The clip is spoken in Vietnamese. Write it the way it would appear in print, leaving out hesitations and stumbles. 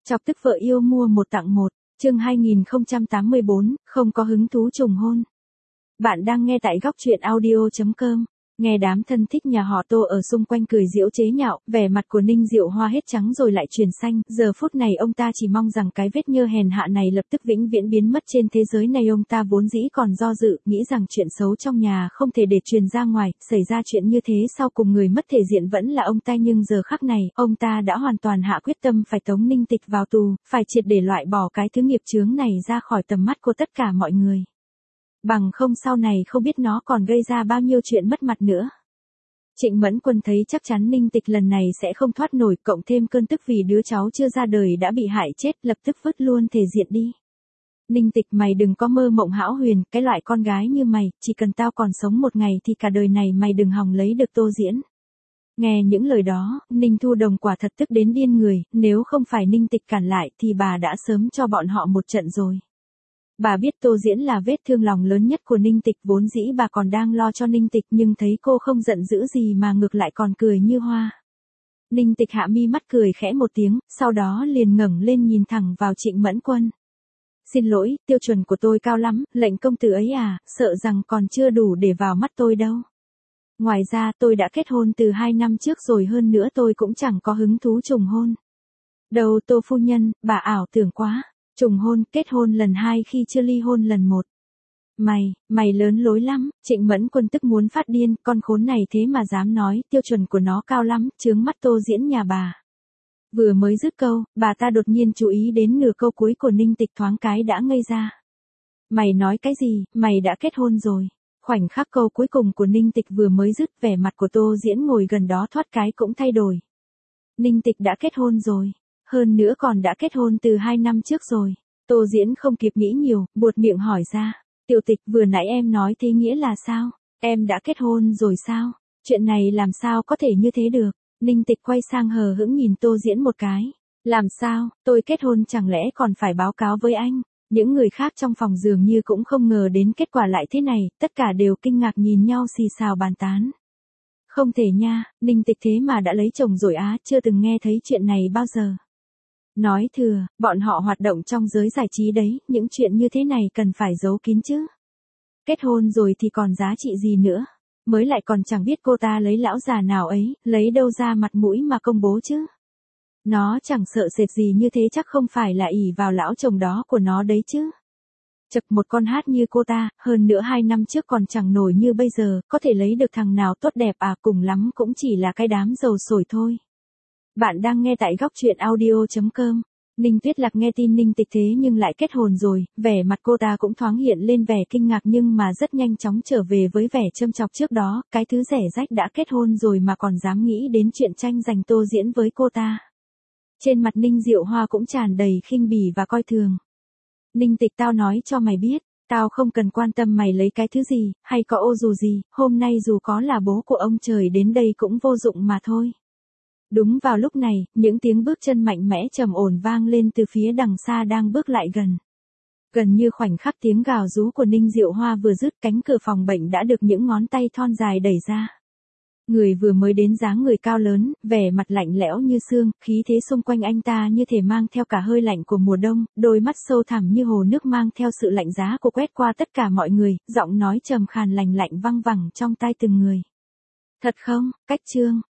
Chọc tức vợ yêu mua một tặng một, chương 2084, không có hứng thú trùng hôn. Bạn đang nghe tại góc truyện audio.com. Nghe đám thân thích nhà họ Tô ở xung quanh cười giễu chế nhạo, vẻ mặt của Ninh Diệu Hoa hết trắng rồi lại chuyển xanh, giờ phút này ông ta chỉ mong rằng cái vết nhơ hèn hạ này lập tức vĩnh viễn biến mất trên thế giới này. Ông ta vốn dĩ còn do dự, nghĩ rằng chuyện xấu trong nhà không thể để truyền ra ngoài, xảy ra chuyện như thế sau cùng người mất thể diện vẫn là ông ta, nhưng giờ khắc này, ông ta đã hoàn toàn hạ quyết tâm phải tống Ninh Tịch vào tù, phải triệt để loại bỏ cái thứ nghiệp chướng này ra khỏi tầm mắt của tất cả mọi người. Bằng không sau này không biết nó còn gây ra bao nhiêu chuyện mất mặt nữa. Trịnh Mẫn Quân thấy chắc chắn Ninh Tịch lần này sẽ không thoát nổi, cộng thêm cơn tức vì đứa cháu chưa ra đời đã bị hại chết, lập tức vứt luôn thể diện đi. Ninh Tịch, mày đừng có mơ mộng hão huyền, cái loại con gái như mày, chỉ cần tao còn sống một ngày thì cả đời này mày đừng hòng lấy được Tô Diễn. Nghe những lời đó, Ninh Thu Đồng quả thật tức đến điên người, nếu không phải Ninh Tịch cản lại thì bà đã sớm cho bọn họ một trận rồi. Bà biết Tô Diễn là vết thương lòng lớn nhất của Ninh Tịch, vốn dĩ bà còn đang lo cho Ninh Tịch nhưng thấy cô không giận dữ gì mà ngược lại còn cười như hoa. Ninh Tịch hạ mi mắt cười khẽ một tiếng, sau đó liền ngẩng lên nhìn thẳng vào Trịnh Mẫn Quân. Xin lỗi, tiêu chuẩn của tôi cao lắm, lệnh công tử ấy à, sợ rằng còn chưa đủ để vào mắt tôi đâu. Ngoài ra tôi đã kết hôn từ 2 năm trước rồi, hơn nữa tôi cũng chẳng có hứng thú trùng hôn. Đâu Tô phu nhân, bà ảo tưởng quá. Trùng hôn, kết hôn lần 2 khi chưa ly hôn lần 1. Mày lớn lối lắm, Trịnh Mẫn Quân tức muốn phát điên, con khốn này thế mà dám nói, tiêu chuẩn của nó cao lắm, chướng mắt Tô Diễn nhà bà. Vừa mới dứt câu, bà ta đột nhiên chú ý đến nửa câu cuối của Ninh Tịch, thoáng cái đã ngây ra. Mày nói cái gì, mày đã kết hôn rồi. Khoảnh khắc câu cuối cùng của Ninh Tịch vừa mới dứt, vẻ mặt của Tô Diễn ngồi gần đó thoát cái cũng thay đổi. Ninh Tịch đã kết hôn rồi. Hơn nữa còn đã kết hôn từ 2 năm trước rồi. Tô Diễn không kịp nghĩ nhiều, buột miệng hỏi ra. Tiểu Tịch, vừa nãy em nói thế nghĩa là sao? Em đã kết hôn rồi sao? Chuyện này làm sao có thể như thế được? Ninh Tịch quay sang hờ hững nhìn Tô Diễn một cái. Làm sao, tôi kết hôn chẳng lẽ còn phải báo cáo với anh? Những người khác trong phòng dường như cũng không ngờ đến kết quả lại thế này, tất cả đều kinh ngạc nhìn nhau xì xào bàn tán. Không thể nha, Ninh Tịch thế mà đã lấy chồng rồi á, chưa từng nghe thấy chuyện này bao giờ. Nói thừa, bọn họ hoạt động trong giới giải trí đấy, những chuyện như thế này cần phải giấu kín chứ. Kết hôn rồi thì còn giá trị gì nữa. Mới lại còn chẳng biết cô ta lấy lão già nào ấy, lấy đâu ra mặt mũi mà công bố chứ. Nó chẳng sợ sệt gì như thế, chắc không phải là ỷ vào lão chồng đó của nó đấy chứ. Chật, một con hát như cô ta, hơn nữa 2 năm trước còn chẳng nổi như bây giờ, có thể lấy được thằng nào tốt đẹp à, cùng lắm cũng chỉ là cái đám dầu sổi thôi. Bạn đang nghe tại góc truyện audio.com. Ninh Tuyết Lạc nghe tin Ninh Tịch thế nhưng lại kết hồn rồi, vẻ mặt cô ta cũng thoáng hiện lên vẻ kinh ngạc nhưng mà rất nhanh chóng trở về với vẻ châm chọc trước đó, cái thứ rẻ rách đã kết hôn rồi mà còn dám nghĩ đến chuyện tranh giành Tô Diễn với cô ta. Trên mặt Ninh Diệu Hoa cũng tràn đầy khinh bỉ và coi thường. Ninh Tịch, tao nói cho mày biết, tao không cần quan tâm mày lấy cái thứ gì, hay có ô dù gì, hôm nay dù có là bố của ông trời đến đây cũng vô dụng mà thôi. Đúng vào lúc này, những tiếng bước chân mạnh mẽ trầm ổn vang lên từ phía đằng xa đang bước lại gần. Gần như khoảnh khắc tiếng gào rú của Ninh Diệu Hoa vừa dứt, cánh cửa phòng bệnh đã được những ngón tay thon dài đẩy ra. Người vừa mới đến dáng người cao lớn, vẻ mặt lạnh lẽo như xương, khí thế xung quanh anh ta như thể mang theo cả hơi lạnh của mùa đông, đôi mắt sâu thẳm như hồ nước mang theo sự lạnh giá của quét qua tất cả mọi người, giọng nói trầm khàn lành lạnh văng vẳng trong tai từng người. Thật không, Cách Trương,